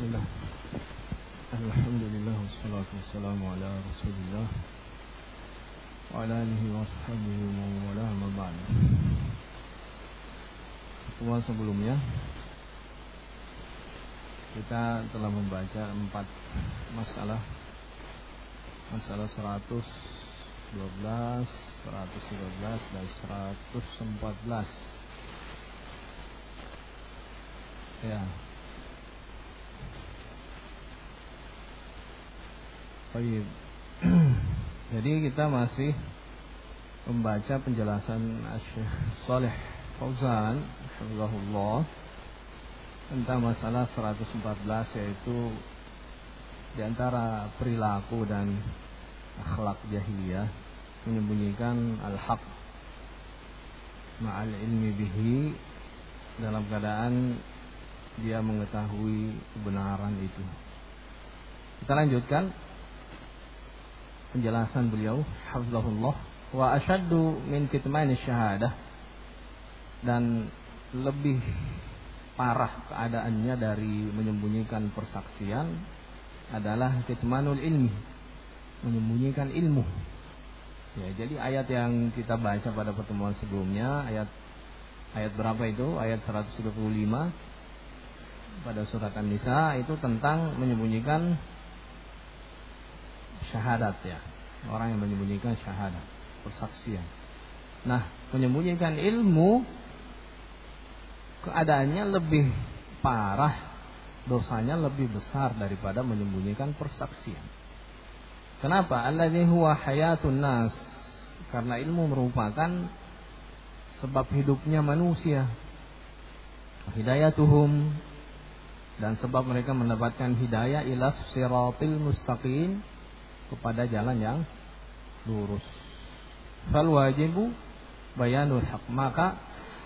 Bismillah. Alhamdulillah wassalatu wassalamu ala Rasulillah wa ala alihi wa sahbihi wa wala ma ba'd. Pertemuan sebelumnya kita telah membaca 4 masalah. Masalah 112, 113 dan 114. Ya. Baik. Jadi kita masih membaca penjelasan Syekh Shalih Fauzan hafizahullah tentang masalah 114, yaitu di antara perilaku dan akhlak jahiliyah menyembunyikan al-haq ma'al ilmi bihi, dalam keadaan dia mengetahui kebenaran itu. Kita lanjutkan penjelasan beliau hafizahullah. Wa asyaddu min kitmani syahadah, dan lebih parah keadaannya dari menyembunyikan persaksian adalah kitmanul ilmi, menyembunyikan ilmu. Ya, jadi ayat yang kita baca pada pertemuan sebelumnya, ayat berapa itu? Ayat 135 pada surat An-Nisa itu tentang menyembunyikan syahadat, ya. Orang yang menyembunyikan syahadat, persaksian. Nah, menyembunyikan ilmu keadaannya lebih parah, dosanya lebih besar daripada menyembunyikan persaksian. Kenapa? Alladzi huwa hayatun nas, karena ilmu merupakan sebab hidupnya manusia. Hidayatuhum, dan sebab mereka mendapatkan hidayah ila siratil mustaqim, kepada jalan yang lurus. Fal wajibu bayanul haq, maka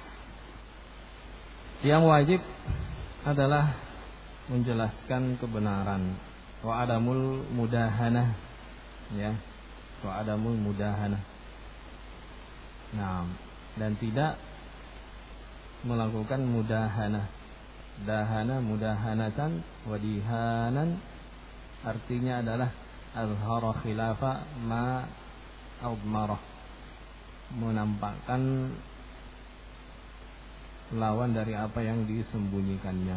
yang wajib adalah menjelaskan kebenaran. Wa adamul mudahanah, ya. Wa adamul mudahanah. Nah, dan tidak melakukan mudahanah. Dahana mudahanatan wadihanan, artinya adalah azhara khilafa ma admarah, menampakkan lawan dari apa yang disembunyikannya.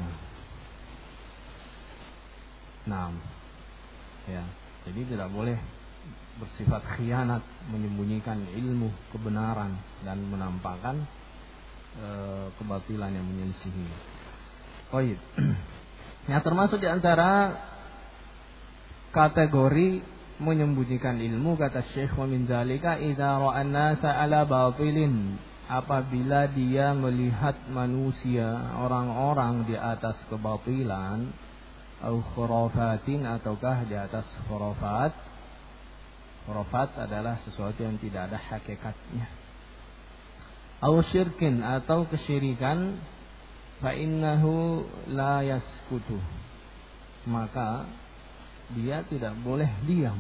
Nah, ya, jadi tidak boleh bersifat khianat, menyembunyikan ilmu kebenaran dan menampakkan kebatilan yang menyelisihi. Baik. Nah, termasuk di antara kategori menyembunyikan ilmu, kata Syekh, wa min dzalika idza ra'an nasa ala batilin, apabila dia melihat manusia, orang-orang di atas kebatilan, au khurafatin, ataukah di atas khurafat. Khurafat adalah sesuatu yang tidak ada hakikatnya. Au syirkin, atau kesyirikan, fa innahu la yaskutu, maka dia tidak boleh diam.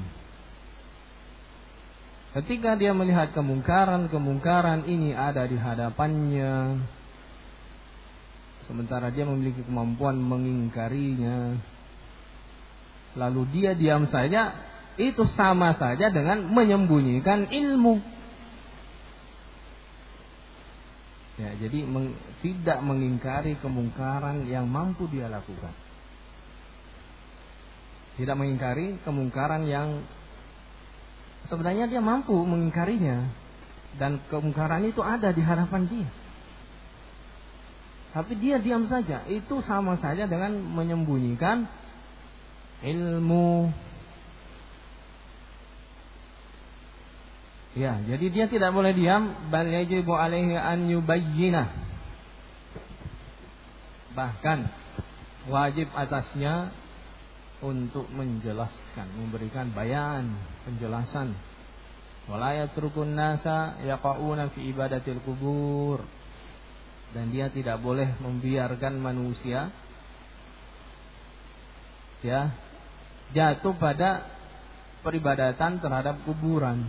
Ketika dia melihat kemungkaran ini ada di hadapannya, sementara dia memiliki kemampuan mengingkarinya, lalu dia diam saja, itu sama saja dengan menyembunyikan ilmu. Ya, jadi tidak mengingkari kemungkaran yang mampu dia lakukan. Tidak mengingkari kemungkaran yang sebenarnya dia mampu mengingkarinya, dan kemungkaran itu ada di hadapan dia, tapi dia diam saja, itu sama saja dengan menyembunyikan ilmu. Ya, jadi dia tidak boleh diam. Bal yajibu alaihi an yubayyinah, bahkan wajib atasnya untuk menjelaskan, memberikan bayan, penjelasan. Wala yatrukun nasa yaqauna fi ibadatil kubur, dan dia tidak boleh membiarkan manusia, ya, jatuh pada peribadatan terhadap kuburan.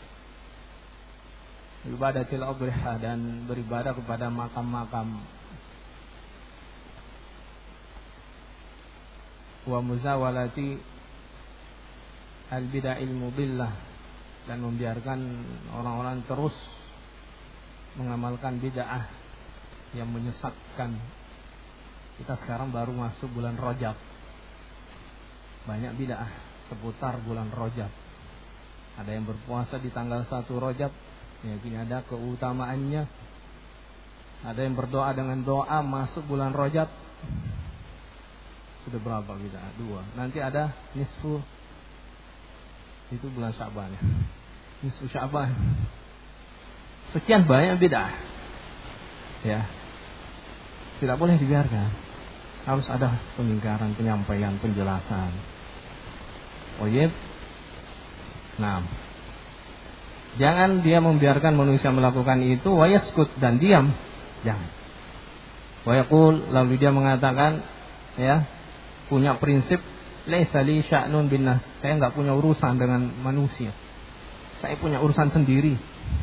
Ibadatil adriha, dan beribadah kepada makam-makam. wa muzawalati al-bid'il mudillah, dan membiarkan orang-orang terus mengamalkan bid'ah yang menyesatkan. Kita sekarang baru masuk bulan Rajab, banyak bid'ah seputar bulan Rajab. Ada yang berpuasa di tanggal 1 Rajab, yakni ada keutamaannya. Ada yang berdoa dengan doa masuk bulan Rajab. Sudah berapa bid'ah? 2. Nanti ada nisfu, itu bulan Sya'ban ya. Nisfu Sya'ban. Sekian banyak bid'ah. Ya. Tidak boleh dibiarkan. Harus ada pengingkaran, penyampaian, penjelasan. Oyib. Nah, jangan dia membiarkan manusia melakukan itu, wa yaskut, dan diam. Jangan. Wa yaqul, lalu dia mengatakan, ya, punya prinsip, laisa li sya'nun bin nas. Saya enggak punya urusan dengan manusia. Saya punya urusan sendiri.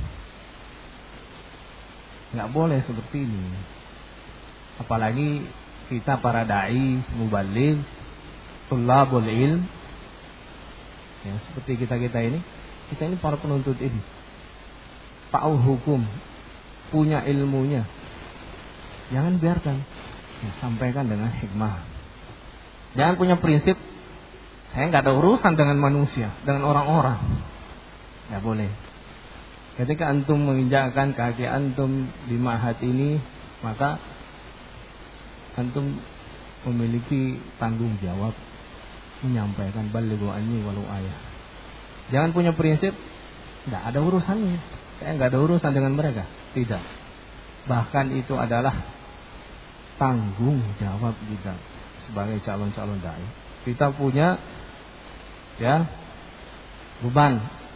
Enggak boleh seperti ini. Apalagi kita para dai, muballigh, thulabul ilm, ya, seperti kita ini para penuntut ilmu, tahu hukum, punya ilmunya. Jangan biarkan, ya, sampaikan dengan hikmah. Jangan punya prinsip, saya nggak ada urusan dengan manusia, dengan orang-orang. Nggak boleh. Ketika antum menginjakkan kaki antum di ma'had ini, maka antum memiliki tanggung jawab menyampaikan balighu anni walau ayah. Jangan punya prinsip, enggak ada urusannya. Saya enggak ada urusan dengan mereka. Tidak. Bahkan itu adalah tanggung jawab kita sebagai calon-calon dai. Kita punya, ya, beban.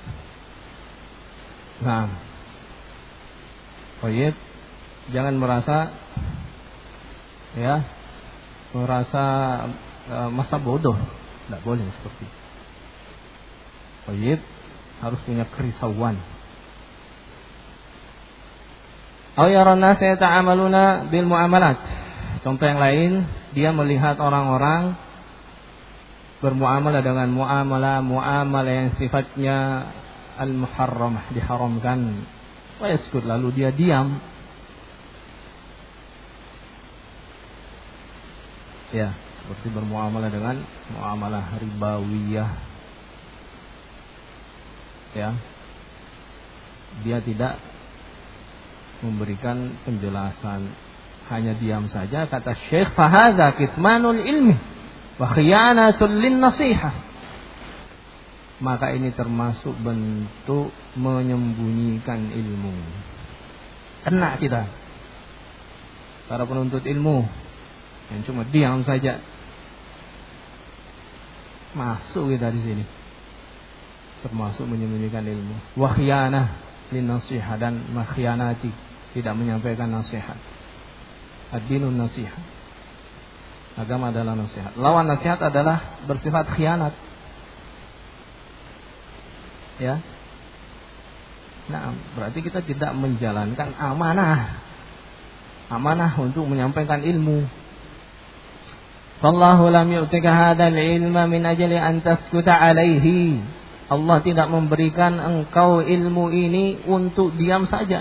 Nah, baik, jangan merasa, ya, masa bodoh. Tidak boleh seperti itu. Baik, harus punya kerisauan. Aw yaran nas yata'amaluna bil muamalat. Contoh yang lain, dia melihat orang-orang bermuamalah dengan muamalah yang sifatnya al-muharramah, diharamkan. Wa yaskut, lalu dia diam. Ya, seperti bermuamalah dengan muamalah ribawiyah. Ya. Dia tidak memberikan penjelasan, hanya diam saja. Kata Syekh, fahadza kitmanul ilmi wa khiyanatul lin nasihah. Maka ini termasuk bentuk menyembunyikan ilmu. Kena kita, para penuntut ilmu yang cuma diam saja. Masuk kita di sini, termasuk menyembunyikan ilmu. Wa khiyanah lin nasihah, dan makhianati, tidak menyampaikan nasihat. Ad-dinun nasihat. Agama adalah nasihat. Lawan nasihat adalah bersifat khianat. Ya. Nah, berarti kita tidak menjalankan amanah. Amanah untuk menyampaikan ilmu. Wallahu lam yu'tika hadzal ilma min ajli an taskuta alaihi. Allah tidak memberikan engkau ilmu ini untuk diam saja.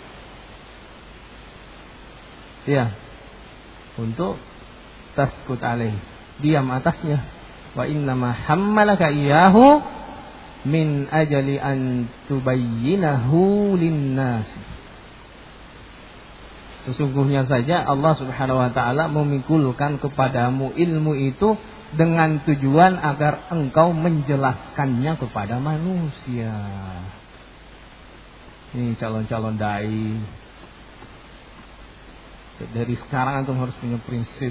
Ya. Untuk taskut alaihi, diam atasnya. Wa innama hammalaka iyyahu min ajli an tubayyinahu lin-nas. Sesungguhnya saja Allah Subhanahu wa taala memikulkan kepadamu ilmu itu dengan tujuan agar engkau menjelaskannya kepada manusia. Ini calon-calon dai. Dari sekarang antum harus punya prinsip.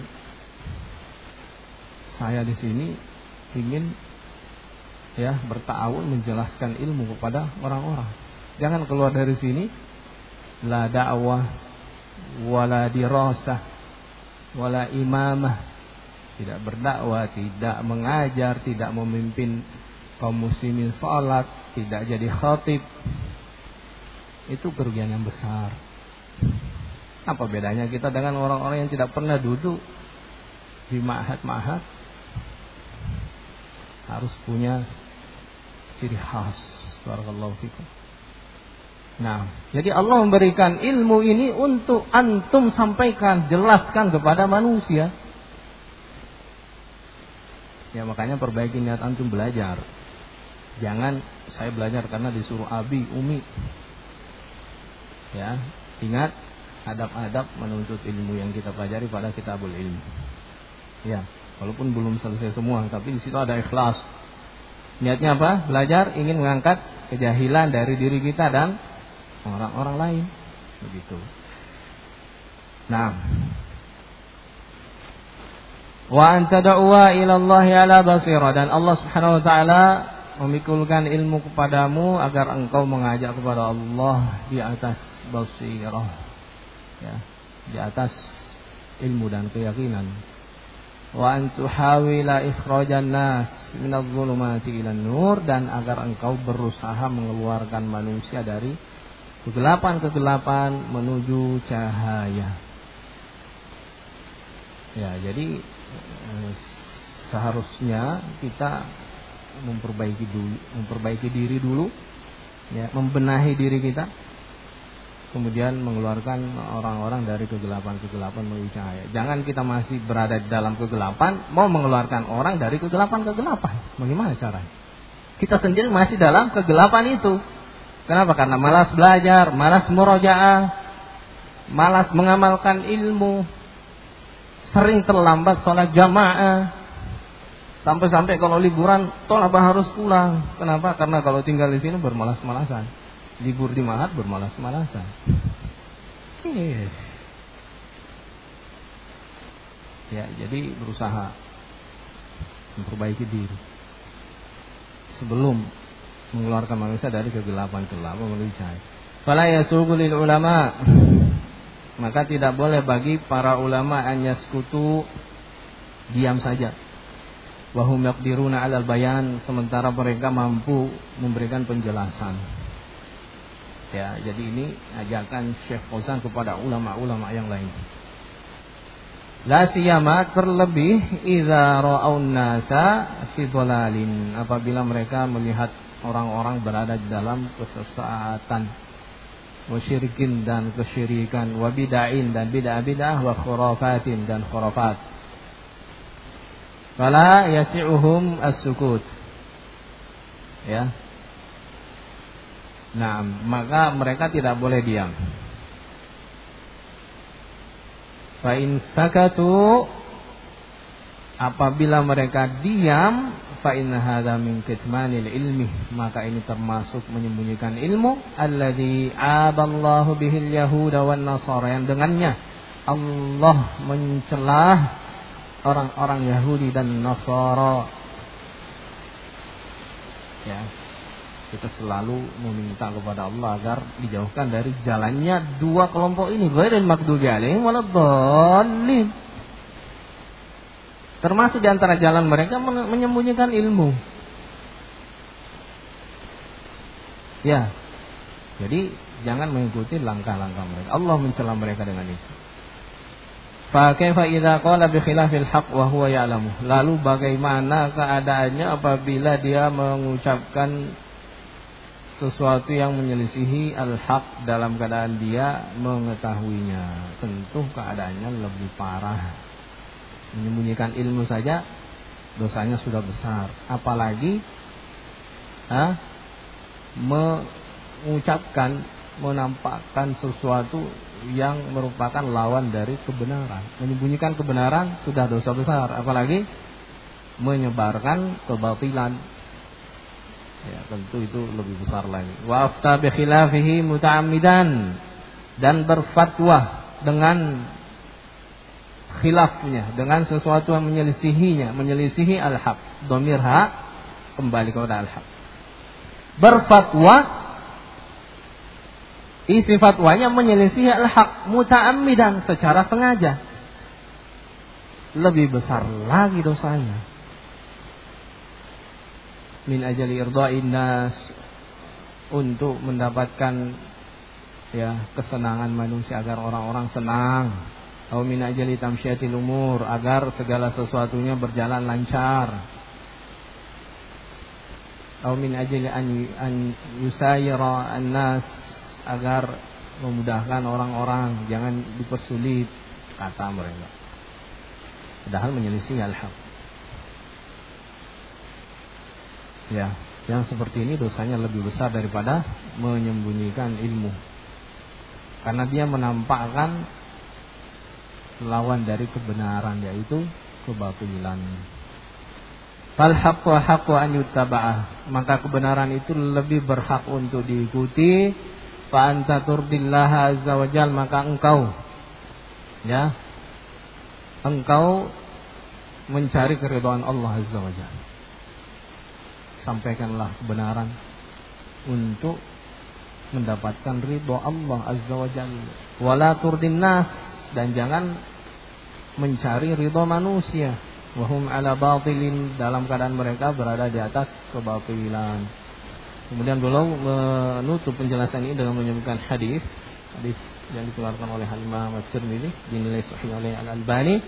Saya di sini ingin, ya, berta'awun menjelaskan ilmu kepada orang-orang. Jangan keluar dari sini la da'wah wala dirasah wala imamah, tidak berdakwah, tidak mengajar, tidak memimpin kaum muslimin salat, tidak jadi khatib. Itu kerugian yang besar. Apa bedanya kita dengan orang-orang yang tidak pernah duduk di ma'had-ma'had, harus punya ciri khas. Barakallahu fikum. Nah, jadi Allah memberikan ilmu ini untuk antum sampaikan, jelaskan kepada manusia. Ya, makanya perbaiki niat antum belajar. Jangan saya belajar karena disuruh abi, umi. Ya, ingat adab-adab menuntut ilmu yang kita pelajari pada kitabul ilmu. Ya, walaupun belum selesai semua, tapi di situ ada ikhlas. Niatnya apa? Belajar ingin mengangkat kejahilan dari diri kita dan orang-orang lain. Begitu. Nah, wa anta da'wa ila Allah ala basirah, dan Allah Subhanahu wa taala memikulkan ilmu kepadamu agar engkau mengajak kepada Allah di atas basirah. Ya, di atas ilmu dan keyakinan. Wa antuhawila ikhrajan nas minadh-dhulumati ilan nur, dan agar engkau berusaha mengeluarkan manusia dari kegelapan-kegelapan menuju cahaya. Ya, jadi seharusnya kita memperbaiki diri dulu, ya, membenahi diri kita, kemudian mengeluarkan orang-orang dari kegelapan-kegelapan menuju cahaya. Jangan kita masih berada di dalam kegelapan, mau mengeluarkan orang dari kegelapan-kegelapan. Bagaimana caranya? Kita sendiri masih dalam kegelapan itu. Kenapa? Karena malas belajar, malas murojaah, malas mengamalkan ilmu, sering terlambat sholat jamaah, sampai-sampai kalau liburan tolabah harus pulang. Kenapa? Karena kalau tinggal di sini bermalas-malasan, libur di Mahat bermalas-malasan. Ya, jadi berusaha memperbaiki diri sebelum mengeluarkan manusia dari kegelapan-kegelapan menuju cahaya. Fala yasugu lil ulama, maka tidak boleh bagi para ulama an yaskutu, diam saja. Wa hum yaqdiruna 'alal bayan, sementara mereka mampu memberikan penjelasan. Ya, jadi ini ajakan Syekh Fauzan kepada ulama-ulama yang lain. La siyama, terlebih idza ra'aun nasa fi dhalalin, apabila mereka melihat orang-orang berada di dalam kesesatan, wasyirikin dan kesyirikan, wa bid'ain dan bid'ah-bid'ah, wa khurafatin dan khurafat. Fala yasi'uhum as-sukut. Ya. Nah, maka mereka tidak boleh diam. Fa in sakatu, apabila mereka diam, fa inna hadza min kitmanil ilmi, maka ini termasuk menyembunyikan ilmu alladzi aballahu bihil yahuda wan nasara, yang dengannya Allah mencelah orang-orang Yahudi dan Nasara. Ya, kita selalu meminta kepada Allah agar dijauhkan dari jalannya dua kelompok ini, ghairil maghdubi alaihim waladdallin. Termasuk di antara jalan mereka menyembunyikan ilmu. Ya, jadi jangan mengikuti langkah-langkah mereka. Allah mencela mereka dengan itu. Fa kaifa idza qala bi khilafil haqq wa huwa ya'lamu. Lalu bagaimana keadaannya apabila dia mengucapkan sesuatu yang menyelisihi al-haq dalam keadaan dia mengetahuinya? Tentu keadaannya lebih parah. Menyembunyikan ilmu saja dosanya sudah besar, apalagi mengucapkan, menampakkan sesuatu yang merupakan lawan dari kebenaran. Menyembunyikan kebenaran sudah dosa besar, apalagi menyebarkan kebatilan. Ya, tentu itu lebih besar lagi. Wa afta bi khilafihi muta'ammidan, dan berfatwa dengan khilafnya, dengan sesuatu yang menyelisihinya, menyelisihi al-haq. Dhamir haq kembali kepada al-haq. Berfatwa, isi fatwanya menyelisihi al-haq muta'ammidan, secara sengaja, lebih besar lagi dosanya. Min ajali irda'in nas, untuk mendapatkan ya kesenangan manusia, agar orang-orang senang. Au min ajali tamsyatil umur, agar segala sesuatunya berjalan lancar. atau min ajli an yusayira an-nas, agar memudahkan orang-orang, jangan dipersulit, kata mereka. Padahal menyelisih al-haq. Ya, yang seperti ini dosanya lebih besar daripada menyembunyikan ilmu. Karena dia menampakkan lawan dari kebenaran, yaitu kebatilan. Fal haqqu haqqu an yuttaba'ah, maka kebenaran itu lebih berhak untuk diikuti. Fa anta turdillaha azza wajal, maka engkau mencari keridhaan Allah azza wajal. Sampaikanlah kebenaran untuk mendapatkan ridha Allah azza wajalla. Wala turdin nas, dan jangan mencari ridha manusia. Wahum ala batilin, dalam keadaan mereka berada di atas kebatilan. Kemudian beliau menutup penjelasan ini dengan menyebutkan hadis yang dikeluarkan oleh Imam At-Tirmidzi, dinilai sahih oleh Al-Albani.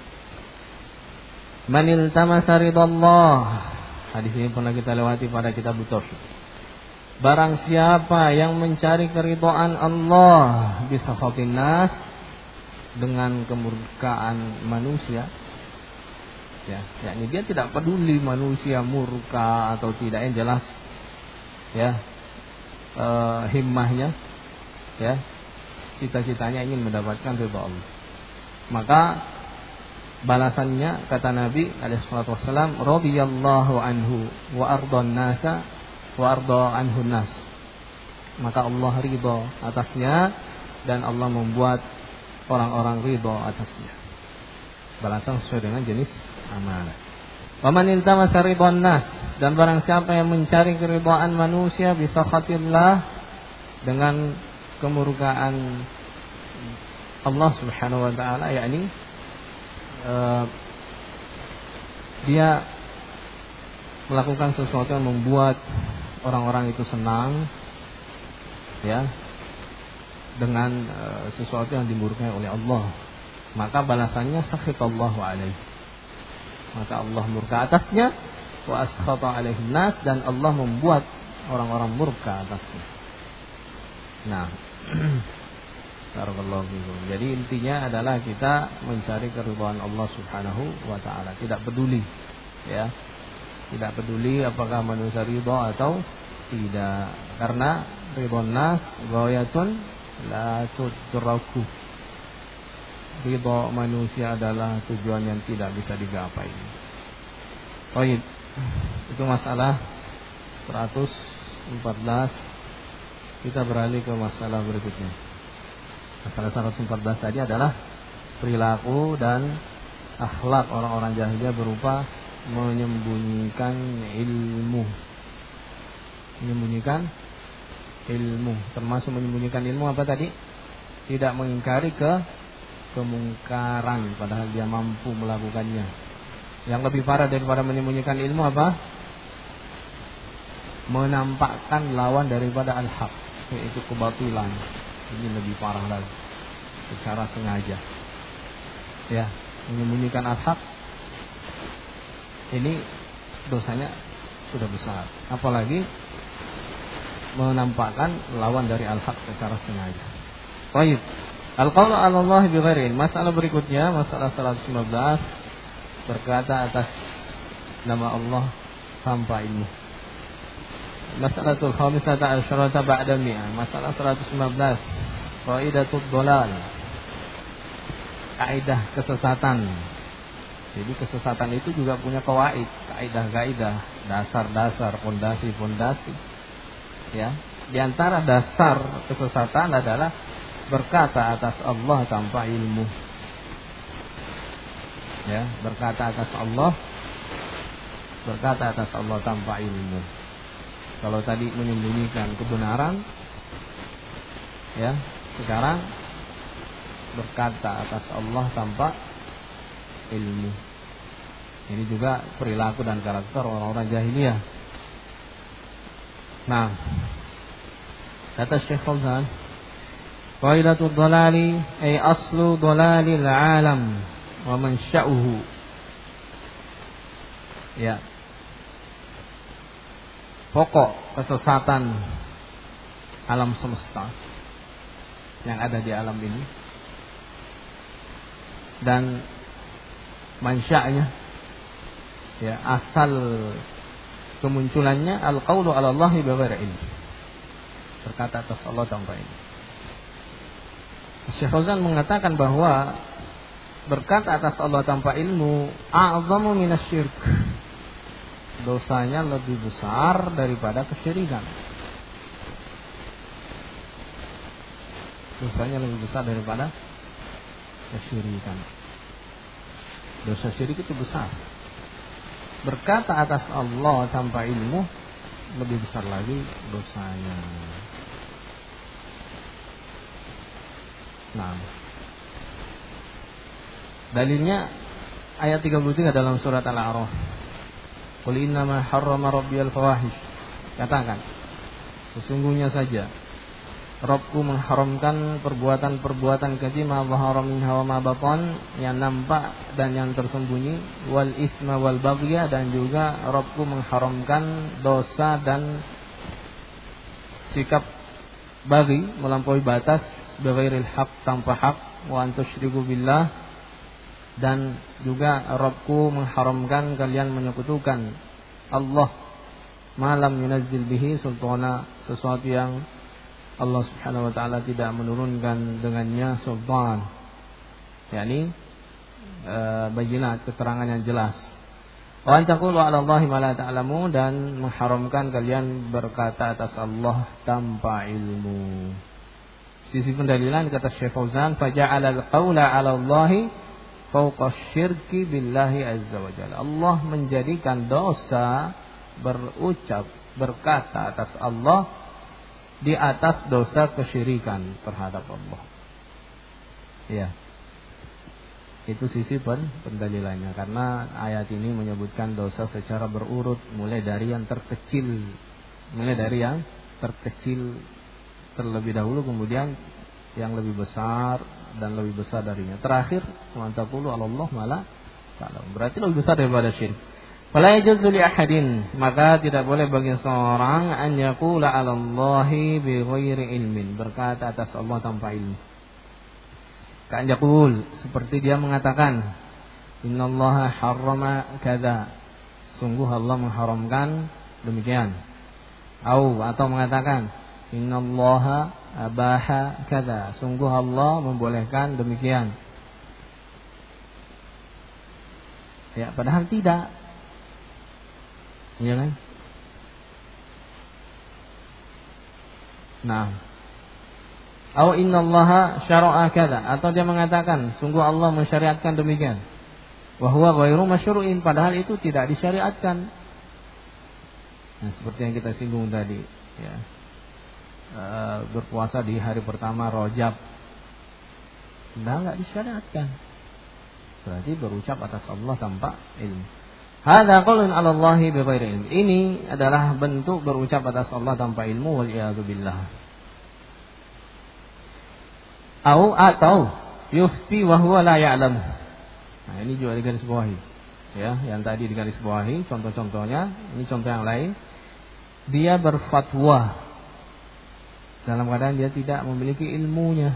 Man iltamasa ridallah, hadis ini pernah kita lewati pada kitab Tauhid. Barang siapa yang mencari keridhaan Allah bisa khatin nas, dengan kemurkaan manusia, ya, yakni dia tidak peduli manusia murka atau tidak, yang jelas ya himmahnya, ya, cita-citanya ingin mendapatkan ridha Allah. Maka balasannya, kata Nabi alaihi salatu wasallam, radhiyallahu anhu wa ardhan nasa wa ardha anhu nas. Maka Allah ridha atasnya dan Allah membuat orang-orang ridha atasnya. Balasan sesuai dengan jenis amalan. Wa man iltamasa ridwan nas, dan barang siapa yang mencari keridhaan manusia bisa khatillah, dengan kemurkaan Allah Subhanahu wa taala, yakni dia melakukan sesuatu yang membuat orang-orang itu senang, ya, dengan sesuatu yang dimurkai oleh Allah, maka balasannya sakhitallahu alaihi, maka Allah murka atasnya. Wa askhata alaihin nas, dan Allah membuat orang-orang murka atasnya. Nah, barakallahu fikum. Jadi intinya adalah kita mencari keridhaan Allah Subhanahu wa taala, tidak peduli, ya, tidak peduli apakah manusia ridha atau tidak, karena ridhon nas ghayatun la tudraku. Ridha manusia adalah tujuan yang tidak bisa digapai. Baik, itu masalah 114. Kita beralih ke masalah berikutnya. Masalah 114 tadi adalah perilaku dan akhlak orang-orang jahiliyah berupa menyembunyikan ilmu. Menyembunyikan ilmu, termasuk menyembunyikan ilmu apa tadi? Tidak mengingkari kemungkaran padahal dia mampu melakukannya. Yang lebih parah daripada menyembunyikan ilmu apa? Menampakkan lawan daripada al-haq, yaitu kebatilan. Ini lebih parah lagi, secara sengaja, ya, menyembunyikan al-haq. Ini dosanya sudah besar, apalagi menampakkan lawan dari al-haq secara sengaja. Baik, al-qaulu 'ala Allah bighairi. Masalah berikutnya, masalah 115, berkata atas nama Allah tanpa ilmu. Masalatul khamisata asyarata ba'da mi'ah. Masalah 115, qaidatud dhalal, kaidah kesesatan. Jadi kesesatan itu juga punya kawaid, kaidah-kaidah, dasar-dasar, fondasi-fondasi. Ya, di antara dasar kesesatan adalah berkata atas Allah tanpa ilmu. Ya, berkata atas Allah tanpa ilmu. Kalau tadi menyembunyikan kebenaran, ya, sekarang berkata atas Allah tanpa ilmu. Ini juga perilaku dan karakter orang-orang jahiliyah. Nah, kata Syekh Fauzan, qaidatud dhalali ay aslu dhalalil alam wa mansya'uhu. Ya. pokok kesesatan alam semesta yang ada di alam ini, dan mansya'nya, ya, asal kemunculannya al-qaulu 'ala Allahi bighairi ilm, berkata atas Allah tanpa ilmu. Syekh Fauzan mengatakan bahwa berkata atas Allah tanpa ilmu a'zamu minasyirk, dosanya lebih besar daripada kesyirikan. Dosanya lebih besar daripada kesyirikan. Dosa syirik itu besar. Berkata atas Allah tanpa ilmu lebih besar lagi dosanya. Nah, dalilnya ayat 33 dalam surat Al-A'raf. Qul innama harrama rabbiyal fawahish. Katakan, sesungguhnya saja Rabbku mengharamkan perbuatan-perbuatan keji ma zahara minha wa ma batan, yang nampak dan yang tersembunyi, wal isma wal baghya, dan juga Rabbku mengharamkan dosa dan sikap baghi, melampaui batas, bighairil haq, tanpa hak, wa an tusyriku billah, dan juga Rabbku mengharamkan kalian menyekutukan Allah malam yunazzil bihi sultana, sesuatu yang Allah Subhanahu wa taala tidak menurunkan dengannya sultan, yakni bayinat, keterangan yang jelas. Wa an taqulu 'ala Allahi ma la ta'lamu, dan mengharamkan kalian berkata atas Allah tanpa ilmu. Sisi pendalilan kata Syekh Fauzan, faja'ala al-qaula 'ala Allahi fawqa syirki billahi azza wa jalla. Allah menjadikan dosa berucap, berkata atas Allah di atas dosa kesyirikan terhadap Allah. Ya. Itu sisi pendalilannya, karena ayat ini menyebutkan dosa secara berurut, mulai dari yang terkecil terlebih dahulu, kemudian yang lebih besar dan lebih besar darinya. Terakhir, wa taqulu 'ala Allah ma la ta'lamun. Berarti lebih besar daripada syirik. Fala yajuzu li ahadin, maka tidak boleh bagi seorang an yaqula 'ala Allahi bighairi ilmin, berkata atas Allah tanpa ilmu. Kan yaqul, seperti dia mengatakan, innallaha harrama kadza, sungguh Allah mengharamkan demikian. Atau mengatakan, innallaha abaha kadza, sungguh Allah membolehkan demikian. Ya, padahal tidak. Iya kan? Nah, au innallaha syara'a kadza, atau dia mengatakan sungguh Allah mensyariatkan demikian. Wa huwa ghairu masyru'in, padahal itu tidak disyariatkan. Nah, seperti yang kita singgung tadi, ya. Berpuasa di hari pertama Rajab, enggak disyariatkan. Berarti berucap atas Allah tanpa ilmu. Hadza qaulun 'ala Allahi bighairi ilm. Ini adalah bentuk berucap atas Allah tanpa ilmu, wal iyadu billah. Atau yufti wa huwa la ya'lam. Nah, ini juga digaris bawahi. Ya, yang tadi digaris bawahi contoh-contohnya, ini contoh yang lain. Dia berfatwa dalam keadaan dia tidak memiliki ilmunya.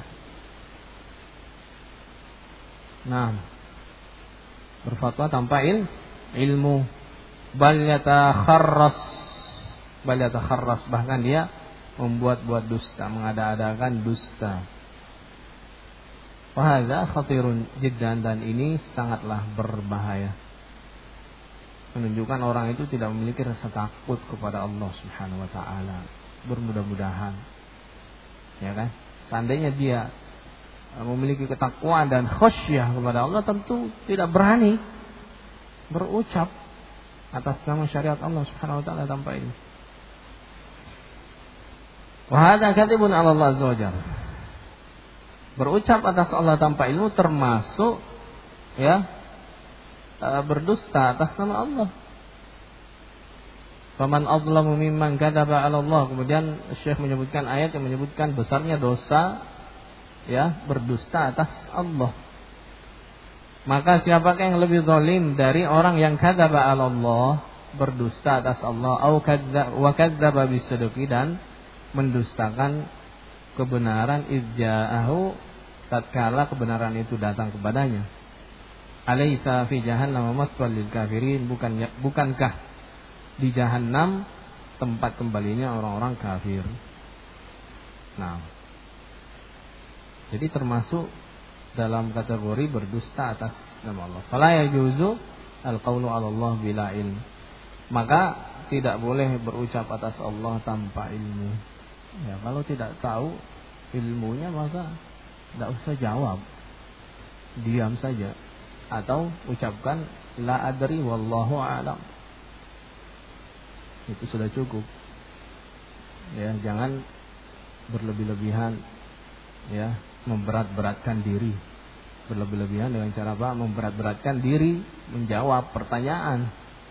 Nah, berfatwa tanpa ilmu, bal yatakharras, bahkan dia membuat-buat dusta, mengada-adakan dusta. Wa hadza khatirun jiddan, dan ini sangatlah berbahaya. Menunjukkan orang itu tidak memiliki rasa takut kepada Allah Subhanahu wa taala. Bermudah-mudahan, ya kan? Seandainya dia memiliki ketakwaan dan khasyah kepada Allah, tentu tidak berani berucap atas nama syariat Allah Subhanahu wa taala tanpa ilmu. Wa hadza kadhibun 'ala Allah azza wajalla. Berucap atas Allah tanpa ilmu termasuk, ya, berdusta atas nama Allah. Faman adlamu mimman kadzaba 'ala Allah. Kemudian Syekh menyebutkan ayat yang menyebutkan besarnya dosa, ya, berdusta atas Allah. Maka siapakah yang lebih zalim dari orang yang kadzaba 'ala Allah, berdusta atas Allah, wa kadzdzaba bisidqi, dan mendustakan kebenaran idja'ahu tatkala kebenaran itu datang kepadanya. Alaysa fi jahannam mathwal lil kafirin, bukankah di Jahannam tempat kembalinya orang-orang kafir. Nah, jadi termasuk dalam kategori berdusta atas nama Allah. Fala yajuzu al-qaulu 'ala Allah bila ilm. Maka tidak boleh berucap atas Allah tanpa ilmu. Ya, kalau tidak tahu ilmunya maka tidak usah jawab. Diam saja atau ucapkan la adri wallahu a'lam. Itu sudah cukup. Ya, jangan berlebih-lebihan, ya, memberat-beratkan diri. Berlebih-lebihan dengan cara apa? Memberat-beratkan diri menjawab pertanyaan.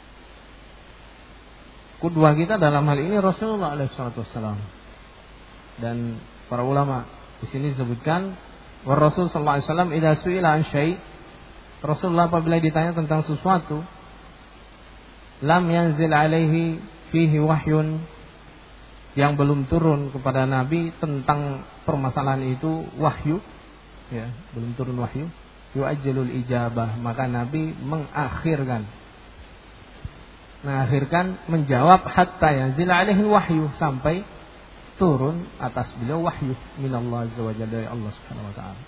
Qudwah kita dalam hal ini Rasulullah SAW. Dan para ulama di sini disebutkan wa Rasul sallallahu alaihi wasallam idza su'ila an syai', Rasulullah apabila ditanya tentang sesuatu, lam yanzil alaihi fihi wahyun, yang belum turun kepada Nabi tentang permasalahan itu wahyu, ya, belum turun wahyu, yu'ajjalul ijabah, maka Nabi mengakhirkan menjawab hatta yanzil alaihi wahyu, sampai turun atas beliau wahyu minallah azza wa jalla, dari Allah Subhanahu wa taala.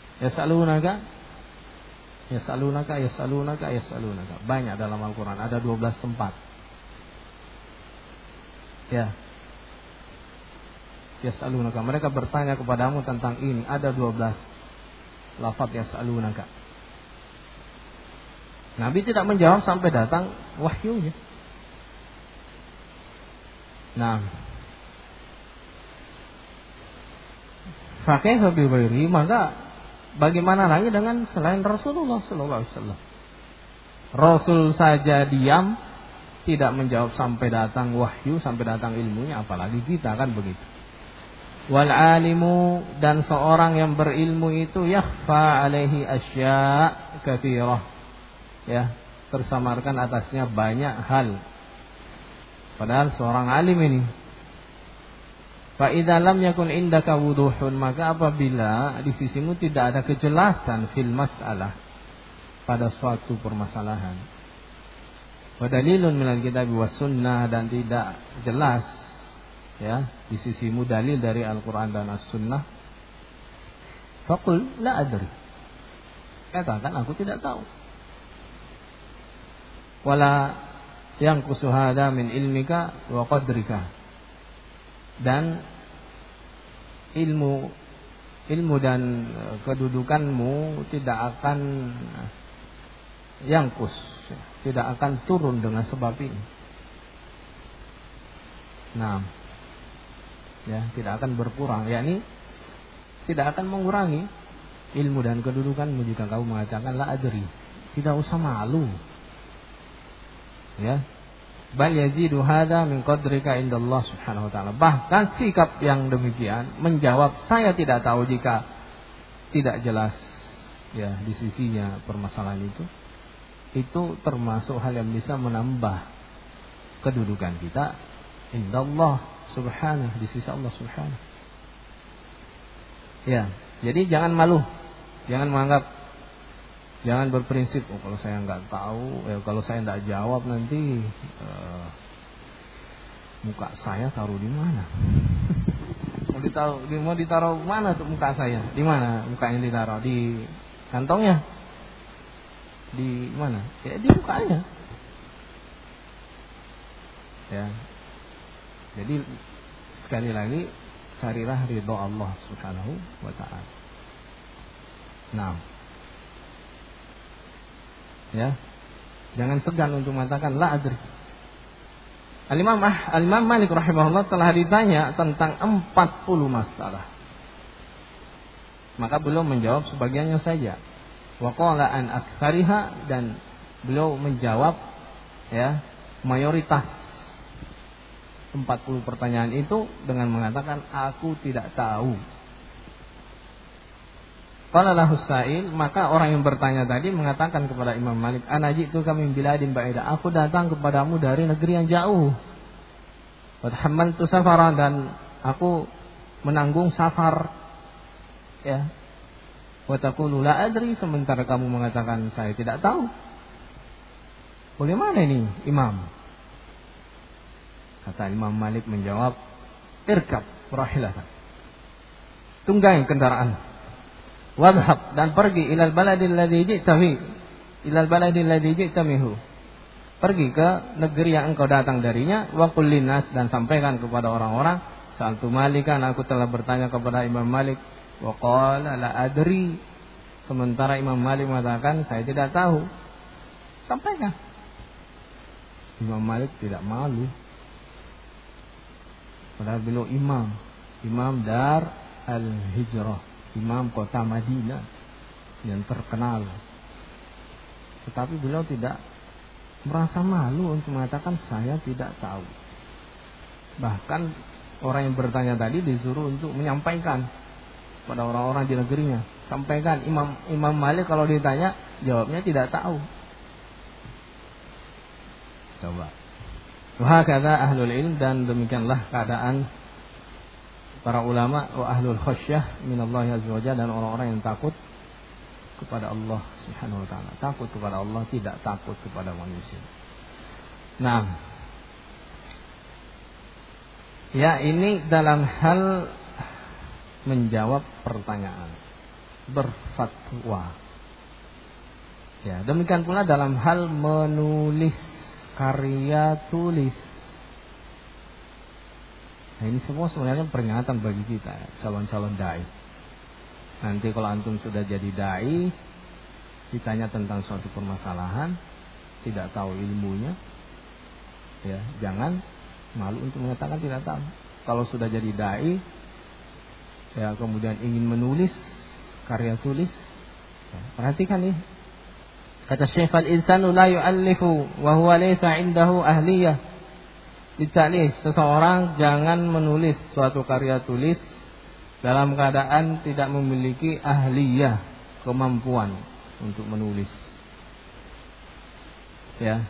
Yasalunaka. Banyak dalam Al-Qur'an, ada 12 tempat. Ya. Yasalunaka, mereka bertanya kepadamu tentang ini, ada 12 lafaz yasalunaka. Nabi tidak menjawab sampai datang wahyunya. Nah, fakaifa bi ghairi, maka bagaimana lagi dengan selain Rasulullah sallallahu alaihi wasallam? Rasul saja diam, tidak menjawab sampai datang wahyu, sampai datang ilmunya, apalagi kita, kan begitu. Wal alimu, dan seorang yang berilmu itu yakhfa alaihi asya' katsirah, ya, tersamarkan atasnya banyak hal. Padahal seorang alim ini, fa idza lam yakun indaka wuduhun, maka apabila di sisimu tidak ada kejelasan fil mas'alah, pada suatu permasalahan, wa dalilun minal kitab was sunnah, dan tidak jelas, ya, di sisimu dalil dari Al-Quran dan As-Sunnah, faqul la adri, katakan aku tidak tahu. Wala yanqusu hadza min ilmika wa qadrika, dan ilmu dan kedudukanmu tidak akan yangkus, tidak akan turun dengan sebab ini. Nah, ya, tidak akan berkurang, yakni tidak akan mengurangi ilmu dan kedudukanmu jika kamu mengatakan la adri. Tidak usah malu, ya. Bal yazidu hadza min qadrika indallah subhanahu wa ta'ala. Bahkan sikap yang demikian, menjawab saya tidak tahu, jika tidak jelas, ya, di sisinya permasalahan itu termasuk hal yang bisa menambah kedudukan kita indallah subhanahu, di sisi Allah subhanahu. Ya, jadi jangan malu, jangan menganggap, jangan berprinsip, oh kalau saya nggak tahu, kalau saya nggak jawab nanti muka saya taruh di mana? mau ditaruh mana tuh muka saya? Di mana mukanya ditaruh? Di kantongnya? Di mana? Ya di mukanya. Ya. Jadi sekali lagi, carilah ridha Allah Subhanahu wa ta'ala. Nah, ya, jangan segan untuk mengatakan la adri. Al-Imam Malik rahimahullah telah ditanya tentang 40 masalah, maka beliau menjawab sebagiannya saja. Wa qala an aktsariha, dan beliau menjawab, ya, mayoritas 40 pertanyaan itu dengan mengatakan aku tidak tahu. Qala lahu sa'il, maka orang yang bertanya tadi mengatakan kepada Imam Malik, ana ji'tu min biladin ba'idah, aku datang kepadamu dari negeri yang jauh. Wa tahammaltu safaran, dan aku menanggung safar. Ya. Wa taqulu la adri, sementara kamu mengatakan saya tidak tahu. Bagaimana ini, Imam? Kata Imam Malik menjawab, irkab rahilatan, tunggangi kendaraan, wadhhab, dan pergi ilal baladil ladzi ji'ta minhu, pergi ke negeri yang engkau datang darinya, wa qul linnas, dan sampaikan kepada orang-orang, sa'altu Malikan, aku telah bertanya kepada Imam Malik, wa qala la adri, sementara Imam Malik mengatakan saya tidak tahu. Sampaikan. Imam Malik tidak malu. Padahal beliau imam Dar al-Hijrah, imam kota Madinah yang terkenal. Tetapi beliau tidak merasa malu untuk mengatakan saya tidak tahu. Bahkan orang yang bertanya tadi disuruh untuk menyampaikan pada orang-orang di negerinya. Sampaikan. Imam Malik kalau ditanya jawabnya tidak tahu. Coba. Wah, kata ahlul ilm, dan demikianlah keadaan para ulama wa ahlul khasyah minallahi azza wajalla, dan orang-orang yang takut kepada Allah Subhanahu wa taala. Takut kepada Allah, tidak takut kepada manusia. Nah, ya, ini dalam hal menjawab pertanyaan, berfatwa. Ya, demikian pula dalam hal menulis karya tulis. Nah, ini semua sebenarnya peringatan bagi kita, calon-calon dai. Nanti kalau antum sudah jadi dai, ditanya tentang suatu permasalahan, tidak tahu ilmunya, ya jangan malu untuk mengatakan tidak tahu. Kalau sudah jadi dai, ya kemudian ingin menulis karya tulis, ya, perhatikan nih. Kata Syekh, al-insanu la yu'allifu wa huwa laysa 'indahu ahliyah litalif. Seseorang jangan menulis suatu karya tulis dalam keadaan tidak memiliki ahliyah, kemampuan untuk menulis. Ya.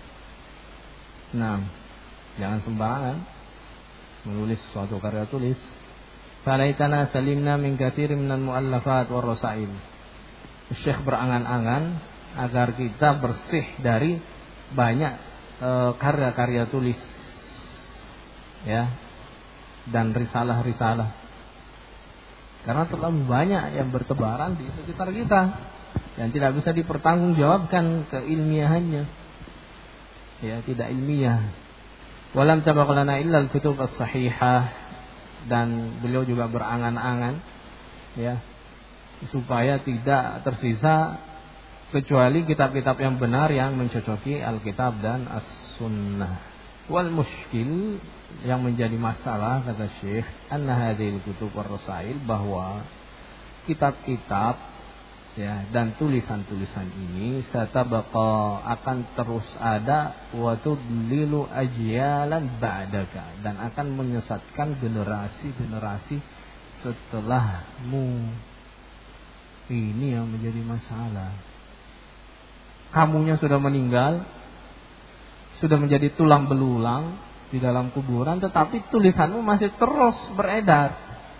Nah, jangan sembarangan menulis suatu karya tulis. Falaitana salimna min katsirin minal mu'allafat war rasail. Syekh berangan-angan agar kita bersih dari banyak karya-karya tulis, ya, dan risalah-risalah, karena terlalu banyak yang bertebaran di sekitar kita yang tidak bisa dipertanggungjawabkan keilmiahannya, ya, tidak ilmiah. Walam tabaq lana illa al-kutub as-sahihah, dan beliau juga berangan-angan, ya, supaya tidak tersisa kecuali kitab-kitab yang benar yang mencocoki Alkitab dan As-Sunnah. Wal mushkil, yang menjadi masalah, kata Syekh, anna hadhil kutub war-rasail, bahwa kitab-kitab, ya, dan tulisan-tulisan ini satabaqa, akan terus ada, wa tudlilu ajyalan ba'daka, dan akan menyesatkan generasi-generasi setelahmu. Ini yang menjadi masalah. Kamunya sudah meninggal, sudah menjadi tulang belulang di dalam kuburan, tetapi tulisanmu masih terus beredar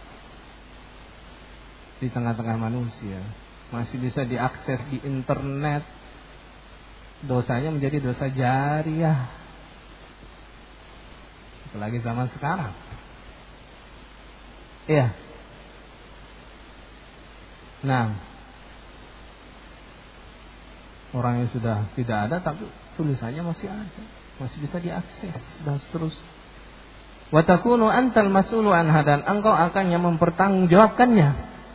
di tengah-tengah manusia, masih bisa diakses di internet. Dosanya menjadi dosa jariah, apalagi zaman sekarang. Iya. Nah, orang yang sudah tidak ada tapi tulisannya masih ada, masih bisa diakses, dan seterusnya. Wa takunu antal mas'ulu anha, dan engkau akan yang mempertanggungjawabkannya.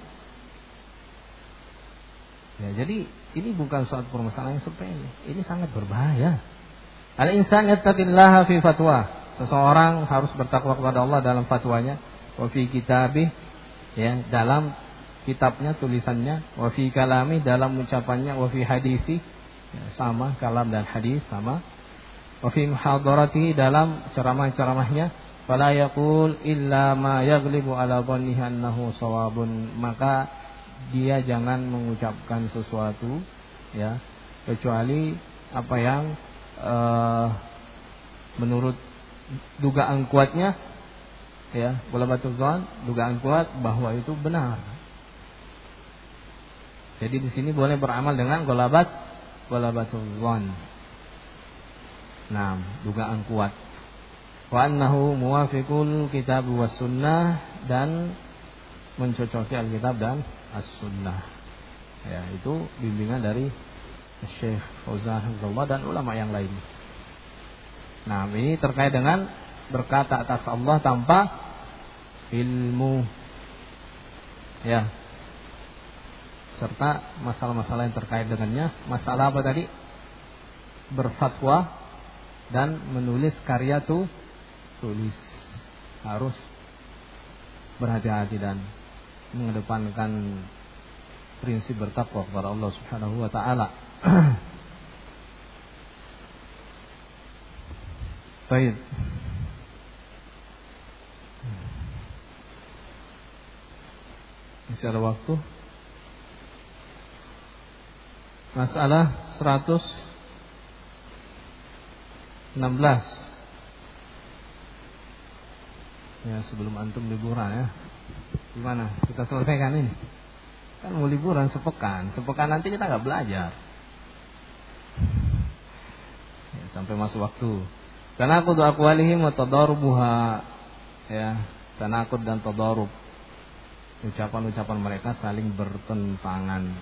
Ya, jadi ini bukan suatu permasalahan yang sepele, ini sangat berbahaya. Al-insan yattaqillaha fi fatwa, seseorang harus bertakwa kepada Allah dalam fatwanya, wa fi kitabih, ya, dalam kitabnya, tulisannya, wa fi kalami, dalam ucapannya, wa fi hadisi, ya, sama, kalam dan hadis sama, wa fi muhadaratihi, dalam ceramah-ceramahnya, fala yaqul illa ma yaghlibu ala dhannihi annahu shawabun, maka dia jangan mengucapkan sesuatu ya kecuali apa yang menurut dugaan kuatnya ya, ghalabatul dzan, dugaan kuat bahwa itu benar. Jadi di sini boleh beramal dengan ghalabatul dzan. Nah, dugaan kuat. Wa annahu muwafiqul kitab was sunnah, dan mencocoki Alkitab dan As-Sunnah. Ya, itu bimbingan dari Syekh Fauzan dan ulama yang lain. Nah, ini terkait dengan berkata atas Allah tanpa ilmu. Ya. Serta masalah-masalah yang terkait dengannya. Masalah apa tadi? Berfatwa dan menulis karya tulis. Harus berhati-hati dan mengedepankan prinsip bertakwa kepada Allah Subhanahu wa taala. Baik. Masih ada waktu. Masalah 116. Ya, sebelum antum liburan ya. Gimana? Kita selesaikan ini. Kan mau liburan sepekan nanti kita nggak belajar. Ya, sampai masuk waktu. Tanaqud aqwalihim wa tadarubuha. Ya, tanaqud dan tadarub. Ucapan-ucapan mereka saling bertentangan.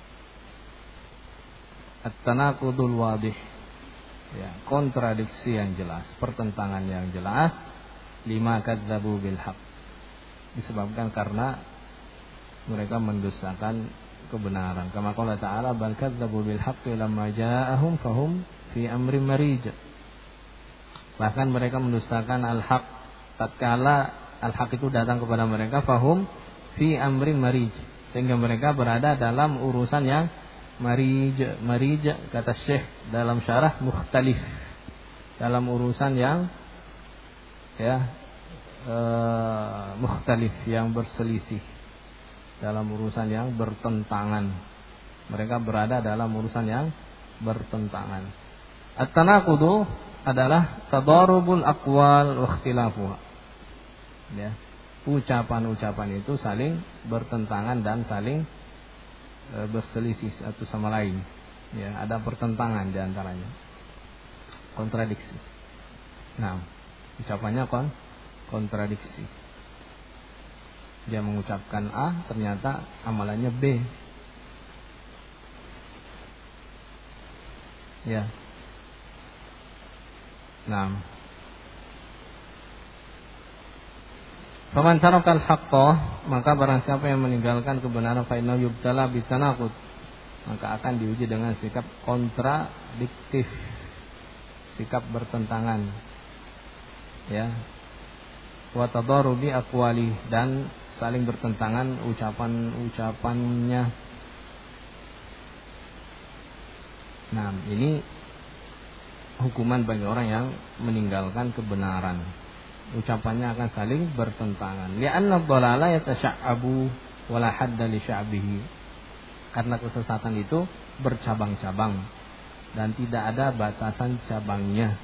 At-tanaqudul wadih. Ya, kontradiksi yang jelas, pertentangan yang jelas. Lima kadzabu bil haqq. Disebabkan karena mereka mendustakan kebenaran. Kama qala ta'ala bal kadzabu bil haqqi lamma ja'ahum fahum fi amrin marij. Bahkan mereka mendustakan al-haq tatkala al-haq itu datang kepada mereka, fahum fi amrin marij, sehingga mereka berada dalam urusan yang marij. Marij kata Syekh dalam syarah mukhtalif, dalam urusan yang ya mukhtalif, yang berselisih, dalam urusan yang bertentangan. Mereka berada dalam urusan yang bertentangan. At-tanaqudu adalah tadarubul aqwal wa ikhtilafuha. Ya. Ucapan-ucapan itu saling bertentangan dan saling berselisih satu sama lain. Ya, ada pertentangan di antaranya. Kontradiksi. Nah, ucapannya kontradiksi. Dia mengucapkan A, ternyata amalannya B. Ya. Nah. Faman tarakal haqqa, maka barang siapa yang meninggalkan kebenaran fa innahu yubtala bitanaqud, maka akan diuji dengan sikap kontradiktif, sikap bertentangan. Ya. Wa tadarubi aqwali, dan saling bertentangan ucapan-ucapannya. Nah, ini hukuman bagi orang yang meninggalkan kebenaran. Ucapannya akan saling bertentangan. Li'anna dhalala yatasha'abu wa la hadda li sya'bihi. Karena kesesatan itu bercabang-cabang dan tidak ada batasan cabangnya.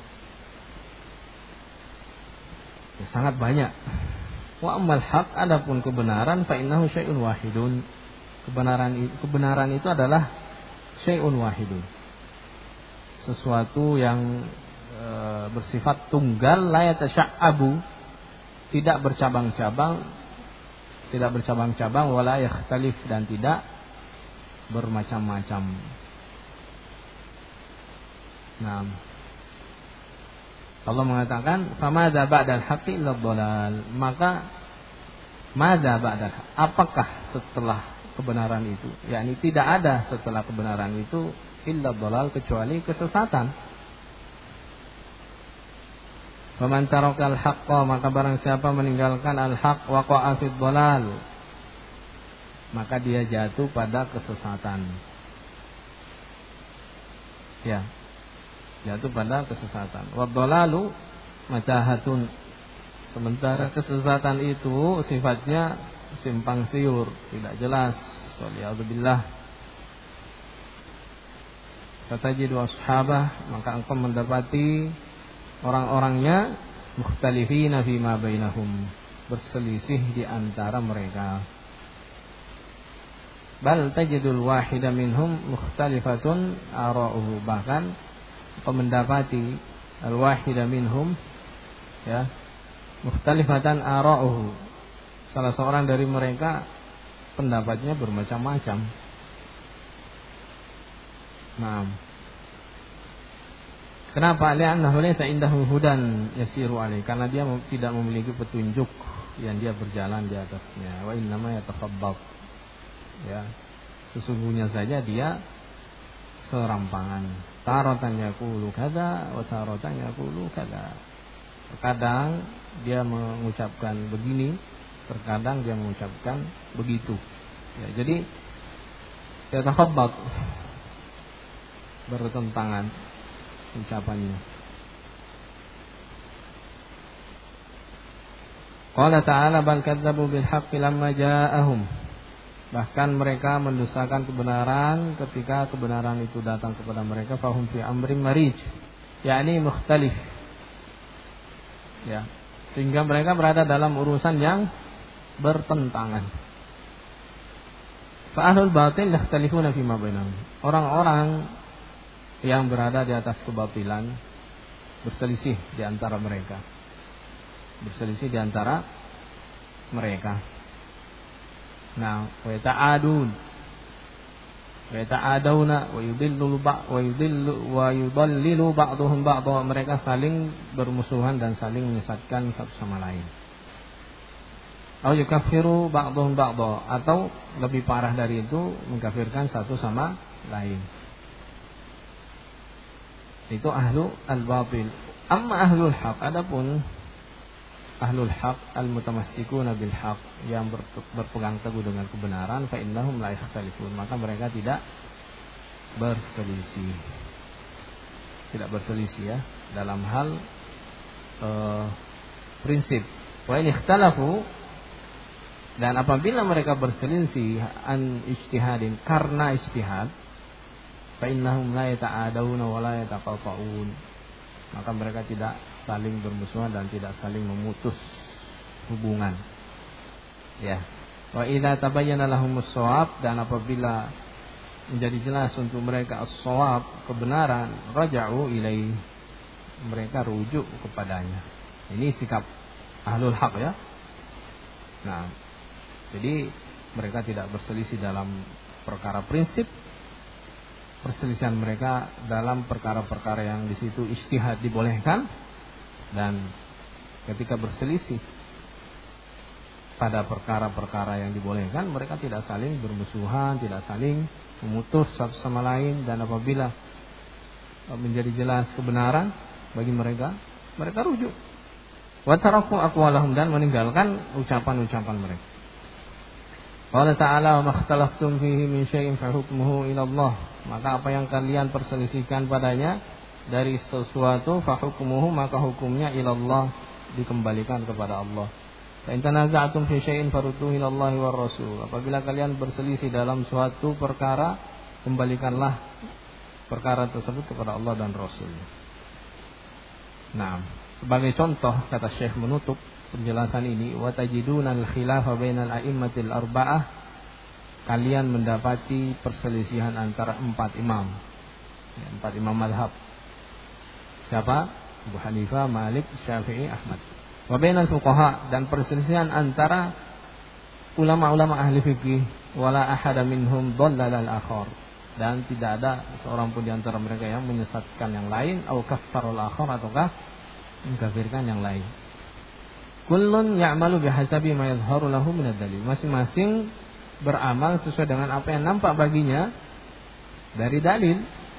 Ya, sangat banyak. Wa ammal haq, adapun kebenaran, fa innahu syai'un wahidun. Kebenaran itu adalah syai'un wahidun. Sesuatu yang bersifat tunggal, la yatasha'abu, tidak bercabang-cabang, wala yakhtalif, dan tidak bermacam-macam. Nah, Allah mengatakan famadza ba'dal haqqi illa dhalal, maka madza ba'dal, apakah setelah kebenaran itu, yakni tidak ada setelah kebenaran itu illa dhalal, kecuali kesesatan. Faman tarakal haqqa, maka barang siapa meninggalkan al-haq, waqa'a fid dhalal, maka dia jatuh pada kesesatan. Ya, jatuh pada kesesatan. Wa dhalalu macahatun, sementara kesesatan itu sifatnya simpang siur, tidak jelas. waliyadzubillah. Fatajidu ashabah, maka engkau mendapati orang-orangnya mukhtalifina fima bainahum, berselisih di antara mereka. Bal tajidul wahida minhum mukhtalifatun ara'uhu, bahkan engkau mendapati al-wahida minhum, ya, mukhtalifatan ara'uhu, salah seorang dari mereka pendapatnya bermacam-macam. Nah, kenapa? Li'annahu laysa indahu hudan yasiru alaihi, karena dia tidak memiliki petunjuk yang dia berjalan di atasnya. Wa innama yatakhabbat, ya, sesungguhnya saja dia serampangan. Taratan yaqulu kada wa taratan yaqulu kada. Terkadang dia mengucapkan begini, terkadang dia mengucapkan begitu. Ya, jadi yatakhabbat, bertentangan ucapannya. Qala ta'ala bal kadzabu bil haqqi lamma ja'ahum, bahkan mereka mendustakan kebenaran ketika kebenaran itu datang kepada mereka. Fahum fi amrin marij, yakni mukhtalif, ya, sehingga mereka berada dalam urusan yang bertentangan. Fa ahlul batil yakhtalifuna fima bainahum, orang-orang yang berada di atas kebatilan berselisih di antara mereka, berselisih di antara mereka. Nah, wa yata'aduna wa yudillu ba'dhum ba'dha, mereka saling bermusuhan dan saling menyesatkan satu sama lain. Atau yukaffiru ba'dhum ba'dha, atau lebih parah dari itu, mengkafirkan satu sama lain. Itu ahlu al-batil. Amma ahlul haq, adapun ahlul haq al-mutamassikuna bil haq, yang berpegang teguh dengan kebenaran, fa innahum la yakhtalifun, maka mereka tidak berselisih. Tidak berselisih, ya, dalam hal prinsip. Wa in ikhtalafu, dan apabila mereka berselisih an ijtihadin, karena ijtihad, fa innahum la yata'adawna wa la yataqata'un, maka mereka tidak saling bermusuhan dan tidak saling memutus hubungan, ya. Wa idza tabayyana lahumus shawab, dan apabila menjadi jelas untuk mereka as-shawab, kebenaran, raja'u ilaihi, mereka rujuk kepadanya. Ini sikap ahlul haq, ya. Nah, jadi mereka tidak berselisih dalam perkara prinsip. Perselisihan mereka dalam perkara-perkara yang di situ ijtihad dibolehkan, dan ketika berselisih pada perkara-perkara yang dibolehkan, mereka tidak saling bermusuhan, tidak saling memutus satu sama lain, dan apabila menjadi jelas kebenaran bagi mereka, mereka rujuk. Wa taraku aqwalahum, dan meninggalkan ucapan-ucapan mereka. Qala ta'ala wa makhtalaftum fihi min syai'in fa hukmuhu ila Allah, maka apa yang kalian perselisihkan padanya dari sesuatu, fa hukmuhu, maka hukumnya ila Allah, dikembalikan kepada Allah. Fa in tanaza'tum fi syai'in farudduhu ila Allah war Rasul, apabila kalian berselisih dalam suatu perkara, kembalikanlah perkara tersebut kepada Allah dan Rasul. Nah, sebagai contoh, kata Syekh menutup penjelasan ini, wa tajiduna al-khilafa bainal a'immatil arba'ah, kalian mendapati perselisihan antara 4 imam, ya, 4 imam madhab. Siapa? Abu Hanifah, Malik, Syafi'i, Ahmad. Wa bainal fuqaha, dan perselisihan antara ulama-ulama ahli fikih, wala ahada minhum dhallala al-akhar, dan tidak ada seorang pun di antara mereka yang menyesatkan yang lain, au kaffarul akhar, ataukah mengkafirkan yang lain. Kullun ya'malu bihasabi ma yadhharu lahu min ad-dalil, masing-masing beramal sesuai dengan apa yang nampak baginya dari dalil,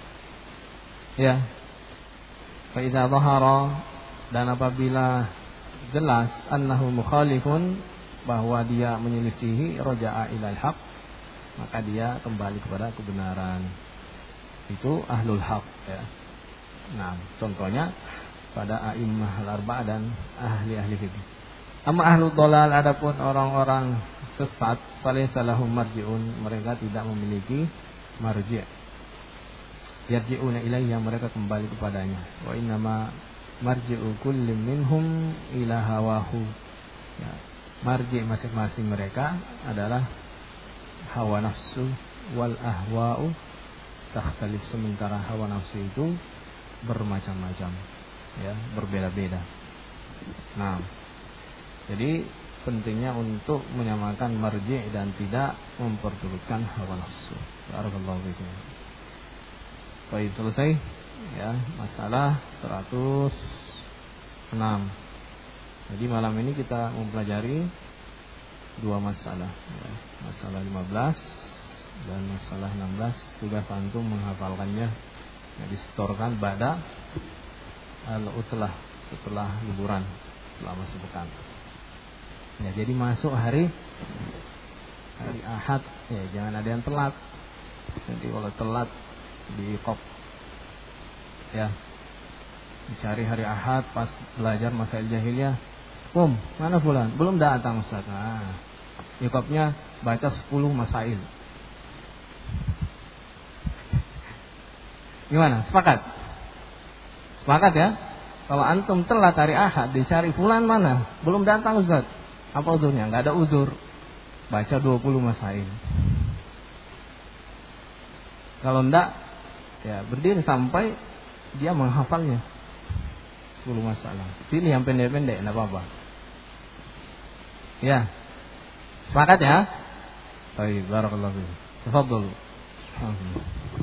ya. Fa idza dhahara, dan apabila jelas annahu mukhalifun, bahwa dia menyelisihi, raja'a ilal haq, maka dia kembali kepada kebenaran. Itu ahlul haq, ya. Nah, contohnya pada a'immah al-arba'ah dan ahli-ahli fikih. Amma ahlul dhalal, adapun orang-orang sesat, falaysa lahum marji'un, mereka tidak memiliki marji'. Yarji'una ilaihi, yang mereka kembali kepadanya. Wa innama marji'u kulli minhum ila hawahu. Ya, marji' masing-masing mereka adalah hawa nafsu, wal ahwa'u takhtalif, sementara hawa nafsu itu bermacam-macam, ya, berbeda-beda. Nah, jadi pentingnya untuk menyamakan marji' dan tidak memperturutkan hawa nafsu. Barakallahu fikum. Baik, selesai ya masalah 106. Jadi malam ini kita mempelajari dua masalah, ya. Masalah 15 dan masalah 16. Tugas antum menghafalkannya, ya, disetorkan pada al-utlah, setelah liburan selama sepekan. Ya, jadi masuk hari Ahad, ya, jangan ada yang telat. Jadi kalau telat diikop, ya, dicari hari Ahad pas belajar masail jahiliyah. Mana fulan? Belum datang Ustaz. Nah, ikopnya baca 10 masail. Gimana? Sepakat? Sepakat ya? Kalau antum telat hari Ahad, dicari fulan mana? Belum datang Ustaz. Apa udurnya? Enggak ada udur. Baca 20 masail. Kalau enggak, ya berdiri sampai dia menghafalnya 10 masalah. Pilih yang pendek-pendek, enggak apa-apa. Ya. Sepakat ya? Baik, barakallahu fiik. Tafadhol.